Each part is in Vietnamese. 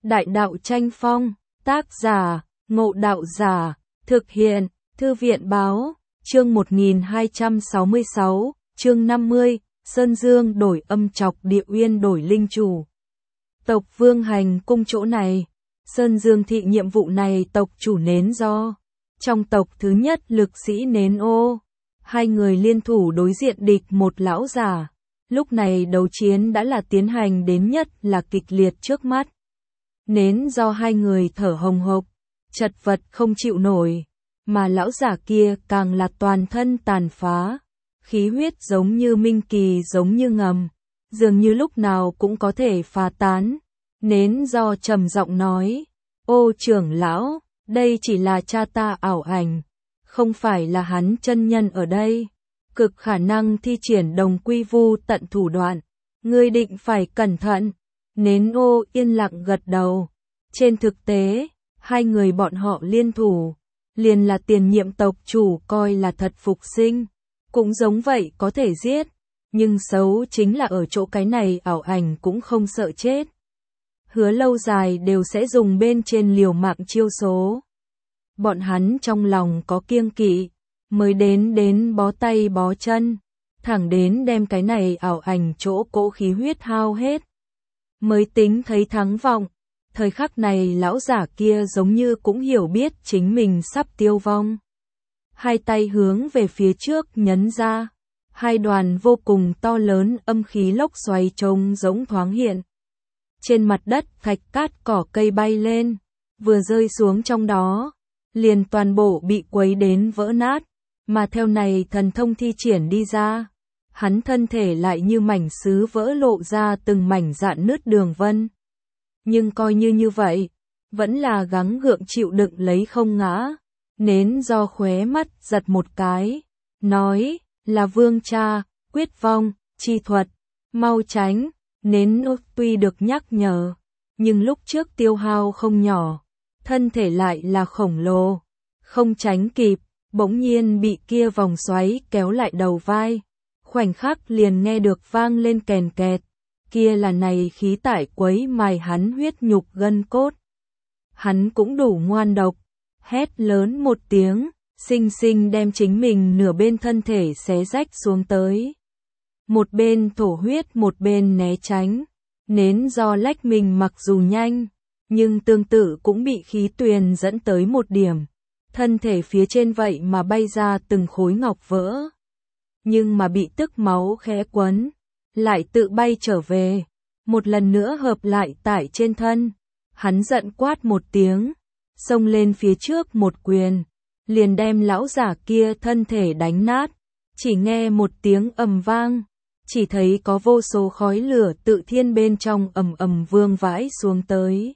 Đại đạo tranh phong, tác giả, Ngộ Đạo Giả, thực hiện, Thư viện báo, chương 1266, chương 50, Sơn Dương đổi âm trọc Địa Uyên đổi linh chủ. Tộc Vương hành cung chỗ này, Sơn Dương thị nhiệm vụ này tộc chủ Nến Do. Trong tộc thứ nhất lực sĩ Nến Ô, hai người liên thủ đối diện địch một lão giả. Lúc này đấu chiến đã là tiến hành đến nhất là kịch liệt trước mắt. Nến Do hai người thở hồng hộc, chật vật không chịu nổi, mà lão giả kia càng là toàn thân tàn phá, khí huyết giống như minh kỳ giống như ngầm, dường như lúc nào cũng có thể phá tán. Nến Do trầm giọng nói, ô trưởng lão, đây chỉ là cha ta ảo ảnh, không phải là hắn chân nhân ở đây, cực khả năng thi triển đồng quy vu tận thủ đoạn, ngươi định phải cẩn thận. Nến Ô yên lặng gật đầu, trên thực tế, hai người bọn họ liên thủ, liền là tiền nhiệm tộc chủ coi là thật phục sinh, cũng giống vậy có thể giết, nhưng xấu chính là ở chỗ cái này ảo ảnh cũng không sợ chết. Hứa lâu dài đều sẽ dùng bên trên liều mạng chiêu số. Bọn hắn trong lòng có kiêng kỵ, mới đến bó tay bó chân, thẳng đến đem cái này ảo ảnh chỗ cỗ khí huyết hao hết, mới tính thấy thắng vọng. Thời khắc này lão giả kia giống như cũng hiểu biết chính mình sắp tiêu vong. Hai tay hướng về phía trước nhấn ra, hai đoàn vô cùng to lớn âm khí lốc xoáy trông giống thoáng hiện. Trên mặt đất thạch cát cỏ cây bay lên, vừa rơi xuống trong đó, liền toàn bộ bị quấy đến vỡ nát, mà theo này thần thông thi triển đi ra, hắn thân thể lại như mảnh sứ vỡ lộ ra từng mảnh rạn nứt đường vân. Nhưng coi như vậy, vẫn là gắng gượng chịu đựng lấy không ngã. Nến Do khóe mắt giật một cái, nói, là vương cha, quyết vong, chi thuật, mau tránh. Nến Ô tuy được nhắc nhở, nhưng lúc trước tiêu hao không nhỏ, thân thể lại là khổng lồ, không tránh kịp, bỗng nhiên bị kia vòng xoáy kéo lại đầu vai, khoảnh khắc liền nghe được vang lên kèn kẹt, kia là này khí tải quấy mài hắn huyết nhục gân cốt. Hắn cũng đủ ngoan độc, hét lớn một tiếng, xinh xinh đem chính mình nửa bên thân thể xé rách xuống tới. Một bên thổ huyết một bên né tránh, Nến Do lách mình mặc dù nhanh, nhưng tương tự cũng bị khí tuyền dẫn tới một điểm. Thân thể phía trên vậy mà bay ra từng khối ngọc vỡ. Nhưng mà bị tức máu khẽ quấn, lại tự bay trở về, một lần nữa hợp lại tại trên thân. Hắn giận quát một tiếng, xông lên phía trước một quyền, liền đem lão giả kia thân thể đánh nát. Chỉ nghe một tiếng ầm vang, chỉ thấy có vô số khói lửa tự thiên bên trong ầm ầm vương vãi xuống tới.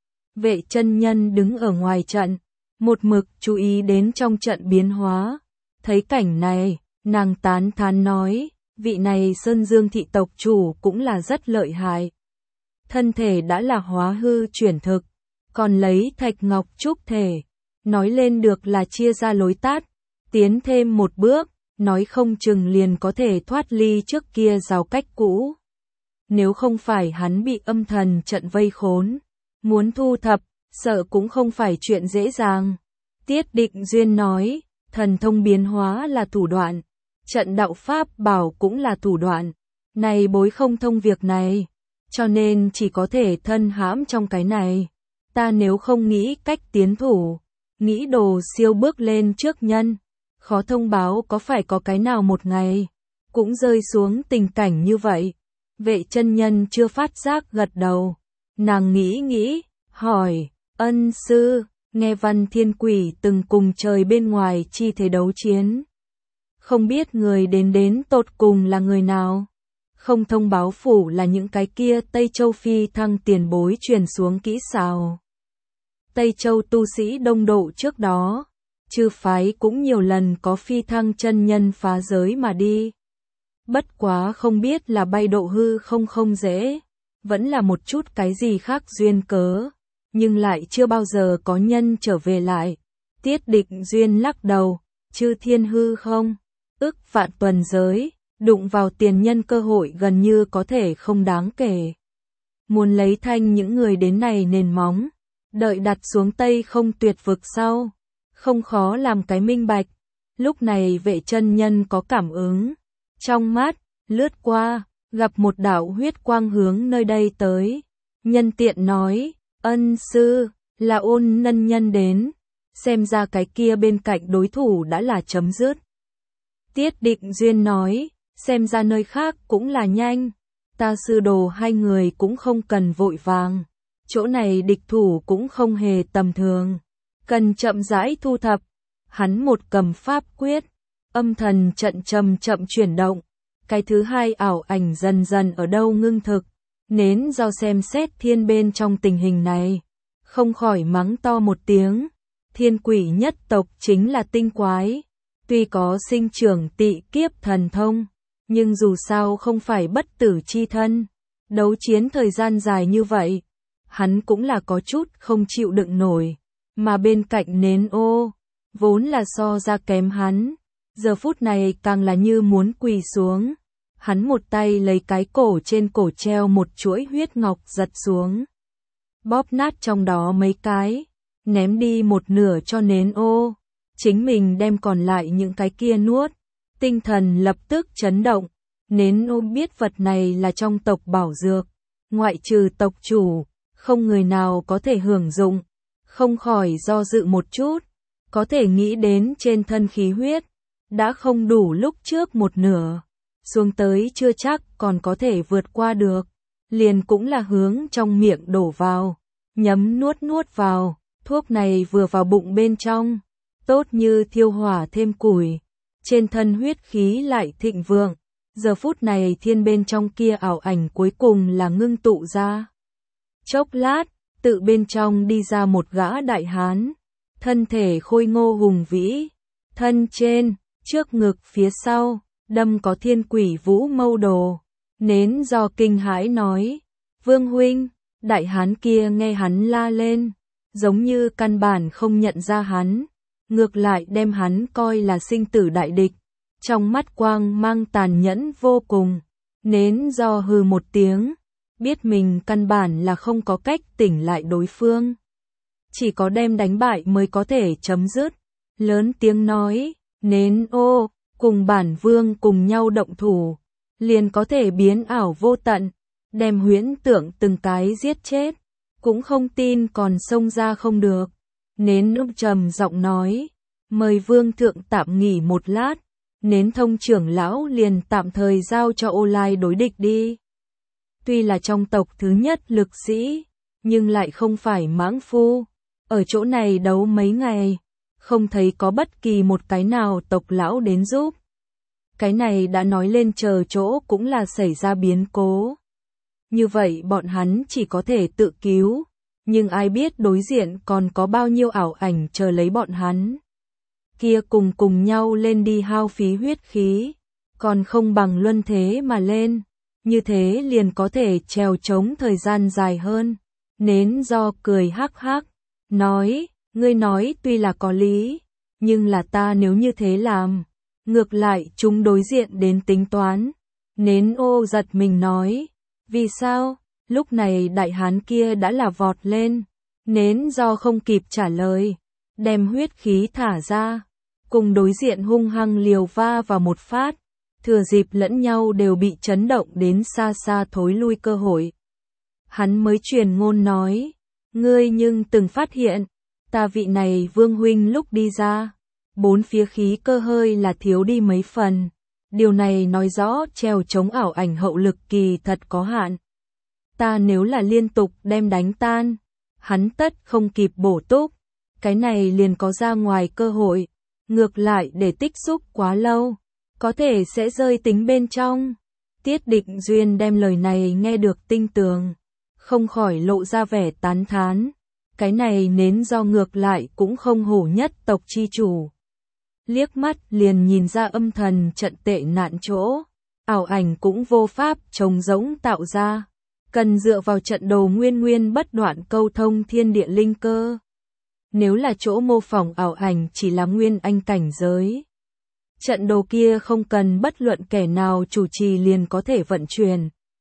Vệ chân nhân đứng ở ngoài trận, một mực chú ý đến trong trận biến hóa. Thấy cảnh này, nàng tán thán nói, vị này Sơn Dương thị tộc chủ cũng là rất lợi hại. Thân thể đã là hóa hư chuyển thực, còn lấy thạch ngọc trúc thể, nói lên được là chia ra lối tắt, tiến thêm một bước, nói không chừng liền có thể thoát ly trước kia rào cách cũ. Nếu không phải hắn bị âm thần trận vây khốn, muốn thu thập, sợ cũng không phải chuyện dễ dàng. Tiết Định Duyên nói, thần thông biến hóa là thủ đoạn, trận đạo pháp bảo cũng là thủ đoạn, này bối không thông việc này, cho nên chỉ có thể thân hãm trong cái này. Ta nếu không nghĩ cách tiến thủ, nghĩ đồ siêu bước lên trước nhân, khó thông báo có phải có cái nào một ngày, cũng rơi xuống tình cảnh như vậy. Vệ chân nhân chưa phát giác gật đầu, nàng nghĩ, hỏi, ân sư, nghe Văn Thiên Quỷ từng cùng trời bên ngoài chi thế đấu chiến. Không biết người đến tột cùng là người nào, không thông báo phủ là những cái kia Tây Châu phi thăng tiền bối truyền xuống kỹ xảo. Tây Châu tu sĩ đông độ trước đó, chư phái cũng nhiều lần có phi thăng chân nhân phá giới mà đi. Bất quá không biết là bay độ hư không dễ, vẫn là một chút cái gì khác duyên cớ, nhưng lại chưa bao giờ có nhân trở về lại. Tiết Định Duyên lắc đầu, chư thiên hư không, ức vạn tuần giới, đụng vào tiền nhân cơ hội gần như có thể không đáng kể. muốn lấy thanh những người đến này nền móng, đợi đặt xuống Tây Không Tuyệt vực sau, không khó làm cái minh bạch. Lúc này Vệ chân nhân có cảm ứng, trong mắt lướt qua, gặp một đạo huyết quang hướng nơi đây tới, nhân tiện nói, ân sư, là Ôn Nân Nhân đến, xem ra cái kia bên cạnh đối thủ đã là chấm dứt. Tiết Định Duyên nói, xem ra nơi khác cũng là nhanh, ta sư đồ hai người cũng không cần vội vàng, chỗ này địch thủ cũng không hề tầm thường, cần chậm rãi thu thập. Hắn một cầm pháp quyết, âm thần trận chậm chậm chuyển động, cái thứ hai ảo ảnh dần dần ở đâu ngưng thực, nến do xem xét thiên bên trong tình hình này, không khỏi mắng to một tiếng, thiên quỷ nhất tộc chính là tinh quái, tuy có sinh trưởng tị kiếp thần thông, nhưng dù sao không phải bất tử chi thân, đấu chiến thời gian dài như vậy, hắn cũng là có chút không chịu đựng nổi, mà bên cạnh nến ô, vốn là so ra kém hắn, giờ phút này càng là như muốn quỳ xuống. Hắn một tay lấy cái cổ trên cổ treo một chuỗi huyết ngọc giật xuống, bóp nát trong đó mấy cái, ném đi một nửa cho nến ô, chính mình đem còn lại những cái kia nuốt, tinh thần lập tức chấn động, nến ô biết vật này là trong tộc bảo dược, ngoại trừ tộc chủ, không người nào có thể hưởng dụng, không khỏi do dự một chút, có thể nghĩ đến trên thân khí huyết, đã không đủ lúc trước một nửa. Xuống tới chưa chắc còn có thể vượt qua được, liền cũng là hướng trong miệng đổ vào, nhấm nuốt vào, thuốc này vừa vào bụng bên trong, tốt như thiêu hỏa thêm củi, trên thân huyết khí lại thịnh vượng, giờ phút này thiên bên trong kia ảo ảnh cuối cùng là ngưng tụ ra. Chốc lát, tự bên trong đi ra một gã đại hán, thân thể khôi ngô hùng vĩ, thân trên, trước ngực phía sau, đâm có thiên quỷ vũ mâu đồ, nến do kinh hãi nói, Vương huynh, đại hán kia nghe hắn la lên, giống như căn bản không nhận ra hắn, ngược lại đem hắn coi là sinh tử đại địch, trong mắt quang mang tàn nhẫn vô cùng, nến do hừ một tiếng, biết mình căn bản là không có cách tỉnh lại đối phương, chỉ có đem đánh bại mới có thể chấm dứt, lớn tiếng nói, nến ô, cùng bản vương cùng nhau động thủ, liền có thể biến ảo vô tận, đem huyễn tượng từng cái giết chết, cũng không tin còn xông ra không được. Nến ôm trầm giọng nói, mời vương thượng tạm nghỉ một lát, nến thông trưởng lão liền tạm thời giao cho Ô Lai đối địch đi. Tuy là trong tộc thứ nhất lực sĩ, nhưng lại không phải mãng phu, ở chỗ này đấu mấy ngày, không thấy có bất kỳ một cái nào tộc lão đến giúp. Cái này đã nói lên chờ chỗ cũng là xảy ra biến cố. Như vậy bọn hắn chỉ có thể tự cứu, nhưng ai biết đối diện còn có bao nhiêu ảo ảnh chờ lấy bọn hắn. Kia cùng nhau lên đi hao phí huyết khí, còn không bằng luân thế mà lên, như thế liền có thể trèo chống thời gian dài hơn. Nến do cười hắc hắc, nói, ngươi nói tuy là có lý, nhưng là ta nếu như thế làm, ngược lại chúng đối diện đến tính toán. Nến ô giật mình nói, vì sao? Lúc này đại hán kia đã là vọt lên, nến do không kịp trả lời, đem huyết khí thả ra, cùng đối diện hung hăng liều va vào một phát, thừa dịp lẫn nhau đều bị chấn động đến xa xa thối lui cơ hội. Hắn mới truyền ngôn nói, ngươi nhưng từng phát hiện, ta vị này vương huynh lúc đi ra, bốn phía khí cơ hơi là thiếu đi mấy phần, điều này nói rõ trèo chống ảo ảnh hậu lực kỳ thật có hạn. Ta nếu là liên tục đem đánh tan, hắn tất không kịp bổ túc, cái này liền có ra ngoài cơ hội, ngược lại để tích xúc quá lâu, có thể sẽ rơi tính bên trong. Tiết Định Duyên đem lời này nghe được tinh tường, không khỏi lộ ra vẻ tán thán, cái này nến do ngược lại cũng không hổ nhất tộc chi chủ. Liếc mắt liền nhìn ra âm thần trận tệ nạn chỗ, ảo ảnh cũng vô pháp trống rỗng tạo ra, cần dựa vào trận đồ nguyên bất đoạn câu thông thiên địa linh cơ. Nếu là chỗ mô phỏng ảo ảnh chỉ là nguyên anh cảnh giới, trận đồ kia không cần bất luận kẻ nào chủ trì liền có thể vận chuyển.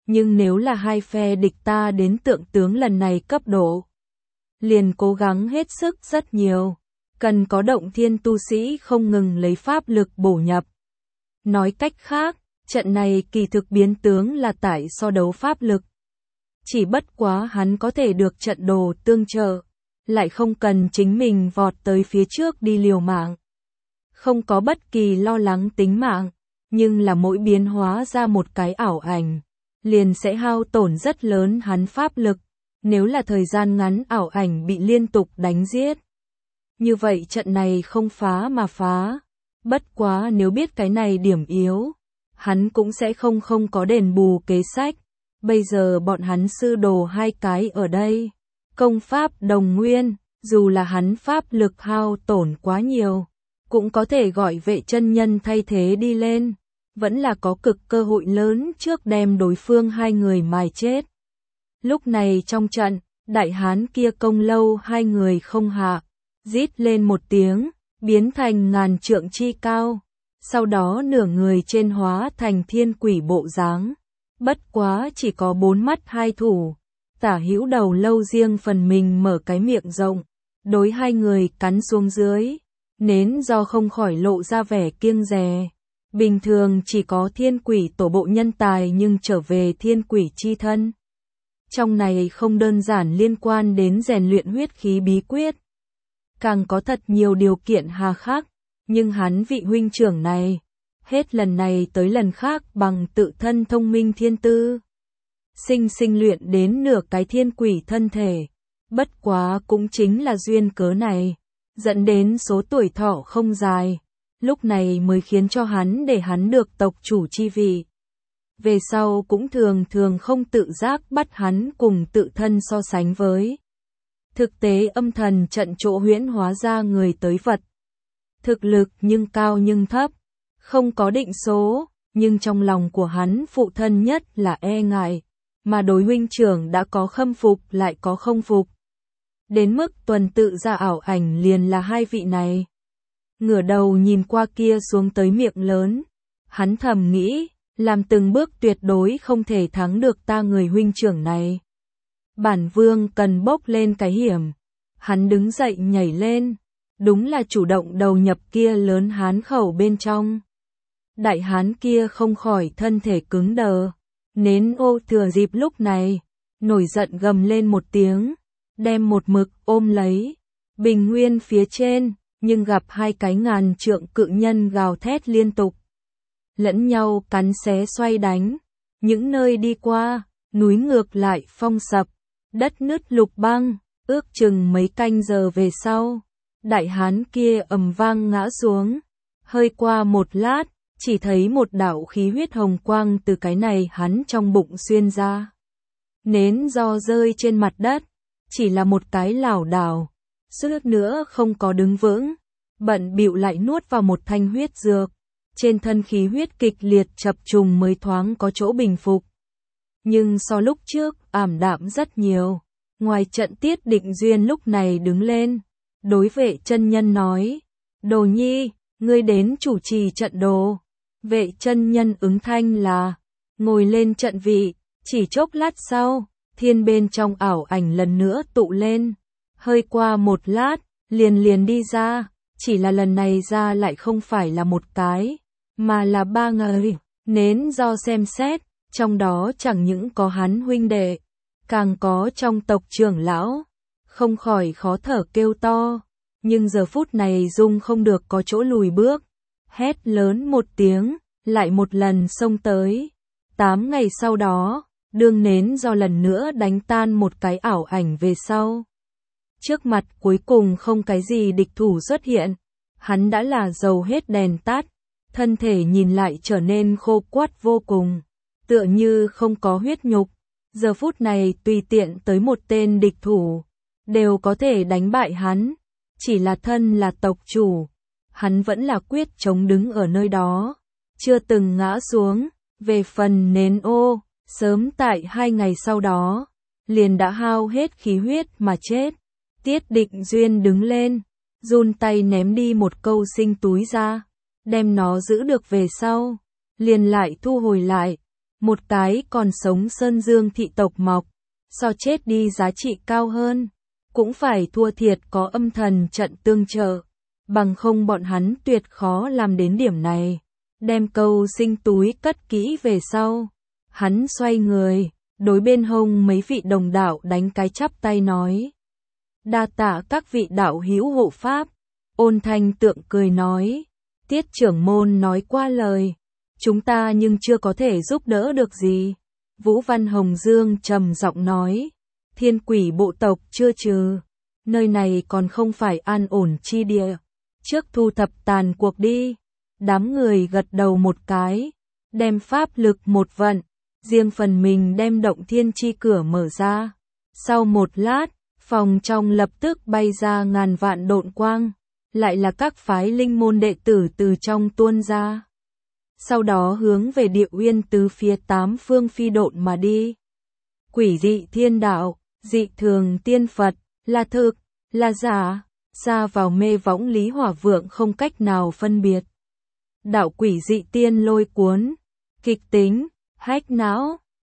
Nhưng nếu là hai phe địch ta đến tượng tướng lần này cấp độ, liền cố gắng hết sức rất nhiều, cần có động thiên tu sĩ không ngừng lấy pháp lực bổ nhập. Nói cách khác, trận này kỳ thực biến tướng là tại so đấu pháp lực. Chỉ bất quá hắn có thể được trận đồ tương trợ, lại không cần chính mình vọt tới phía trước đi liều mạng. Không có bất kỳ lo lắng tính mạng, nhưng là mỗi biến hóa ra một cái ảo ảnh, liền sẽ hao tổn rất lớn hắn pháp lực, nếu là thời gian ngắn ảo ảnh bị liên tục đánh giết. Như vậy trận này không phá mà phá, bất quá nếu biết cái này điểm yếu, hắn cũng sẽ không có đền bù kế sách. Bây giờ bọn hắn sư đồ hai cái ở đây, công pháp đồng nguyên, dù là hắn pháp lực hao tổn quá nhiều, cũng có thể gọi Vệ chân nhân thay thế đi lên, vẫn là có cực cơ hội lớn trước đem đối phương hai người mài chết. Lúc này trong trận, đại hán kia Công Lâu hai người không hạ, rít lên một tiếng, biến thành ngàn trượng chi cao, sau đó nửa người trên hóa thành thiên quỷ bộ dáng. Bất quá chỉ có 4 mắt 2 thủ, tả hữu đầu lâu riêng phần mình mở cái miệng rộng, đối hai người cắn xuống dưới, nến do không khỏi lộ ra vẻ kiêng dè. Bình thường chỉ có thiên quỷ tổ bộ nhân tài nhưng trở về thiên quỷ chi thân. Trong này không đơn giản liên quan đến rèn luyện huyết khí bí quyết, càng có thật nhiều điều kiện hà khắc, nhưng hắn vị huynh trưởng này, hết lần này tới lần khác bằng tự thân thông minh thiên tư, sinh luyện đến nửa cái thiên quỷ thân thể. Bất quá cũng chính là duyên cớ này, dẫn đến số tuổi thọ không dài, lúc này mới khiến cho hắn để hắn được tộc chủ chi vị. Về sau cũng thường không tự giác bắt hắn cùng tự thân so sánh với. Thực tế âm thần trận chỗ huyễn hóa ra người tới vật. Thực lực nhưng cao nhưng thấp, không có định số, nhưng trong lòng của hắn phụ thân nhất là e ngại, mà đối huynh trưởng đã có khâm phục lại có không phục. Đến mức tuần tự ra ảo ảnh liền là hai vị này. Ngửa đầu nhìn qua kia xuống tới miệng lớn, hắn thầm nghĩ, làm từng bước tuyệt đối không thể thắng được ta người huynh trưởng này. Bản vương cần bốc lên cái hiểm. Hắn đứng dậy nhảy lên, đúng là chủ động đầu nhập kia lớn hán khẩu bên trong. Đại hán kia không khỏi thân thể cứng đờ, nến ô thừa dịp lúc này, nổi giận gầm lên một tiếng, đem một mực ôm lấy. Bình nguyên phía trên, nhưng gặp hai cái ngàn trượng cự nhân gào thét liên tục, lẫn nhau cắn xé xoay đánh, những nơi đi qua, núi ngược lại phong sập, đất nứt lục băng, ước chừng mấy canh giờ về sau, đại hán kia ầm vang ngã xuống, hơi qua một lát, chỉ thấy một đạo khí huyết hồng quang từ cái này hắn trong bụng xuyên ra. Nến do rơi trên mặt đất, chỉ là một cái lảo đảo, suýt nữa không có đứng vững, bận bịu lại nuốt vào một thanh huyết dược, trên thân khí huyết kịch liệt chập trùng mới thoáng có chỗ bình phục. Nhưng so lúc trước, ảm đạm rất nhiều. Ngoài trận Tiết Định Duyên lúc này đứng lên, đối Vệ chân nhân nói, Đồ Nhi, ngươi đến chủ trì trận đồ. Vệ chân nhân ứng thanh là, ngồi lên trận vị, chỉ chốc lát sau, thiên bên trong ảo ảnh lần nữa tụ lên, hơi qua một lát, liền đi ra, chỉ là lần này ra lại không phải là một cái, mà là 3 người, nến do xem xét, trong đó chẳng những có hắn huynh đệ, càng có trong tộc trưởng lão, không khỏi khó thở kêu to, nhưng giờ phút này dung không được có chỗ lùi bước, hét lớn một tiếng, lại một lần xông tới. 8 ngày sau đó, đương nến do lần nữa đánh tan một cái ảo ảnh về sau. Trước mặt cuối cùng không cái gì địch thủ xuất hiện, hắn đã là dầu hết đèn tắt, thân thể nhìn lại trở nên khô quắt vô cùng, tựa như không có huyết nhục. Giờ phút này tùy tiện tới một tên địch thủ, đều có thể đánh bại hắn, chỉ là thân là tộc chủ, hắn vẫn là quyết chống đứng ở nơi đó, chưa từng ngã xuống. Về phần nến ô, sớm tại 2 ngày sau đó, liền đã hao hết khí huyết mà chết. Tiết Định Duyên đứng lên, run tay ném đi một câu sinh túi ra, đem nó giữ được về sau, liền lại thu hồi lại. một cái còn sống Sơn Dương thị tộc mọc, so chết đi giá trị cao hơn, cũng phải thua thiệt có âm thần trận tương trợ, bằng không bọn hắn tuyệt khó làm đến điểm này. Đem câu sinh túi cất kỹ về sau, hắn xoay người, đối bên hông mấy vị đồng đạo đánh cái chắp tay nói: đa tạ các vị đạo hữu hộ pháp. Ôn Thanh Tượng cười nói: Tiết trưởng môn nói qua lời, chúng ta nhưng chưa có thể giúp đỡ được gì. Vũ Văn Hồng Dương trầm giọng nói: Thiên quỷ bộ tộc chưa trừ, nơi này còn không phải an ổn chi địa, trước thu thập tàn cuộc đi. Đám người gật đầu một cái, đem pháp lực một vận, riêng phần mình đem động thiên chi cửa mở ra. Sau một lát, phòng trong lập tức bay ra ngàn vạn độn quang, lại là các phái linh môn đệ tử từ trong tuôn ra. Sau đó hướng về Địa Uyên tứ phía tám phương phi độn mà đi. Quỷ dị thiên đạo, dị thường tiên Phật, là thực, là giả, xa vào mê võng Lý Hỏa Vượng không cách nào phân biệt. Đạo quỷ dị tiên lôi cuốn, kịch tính, hách não,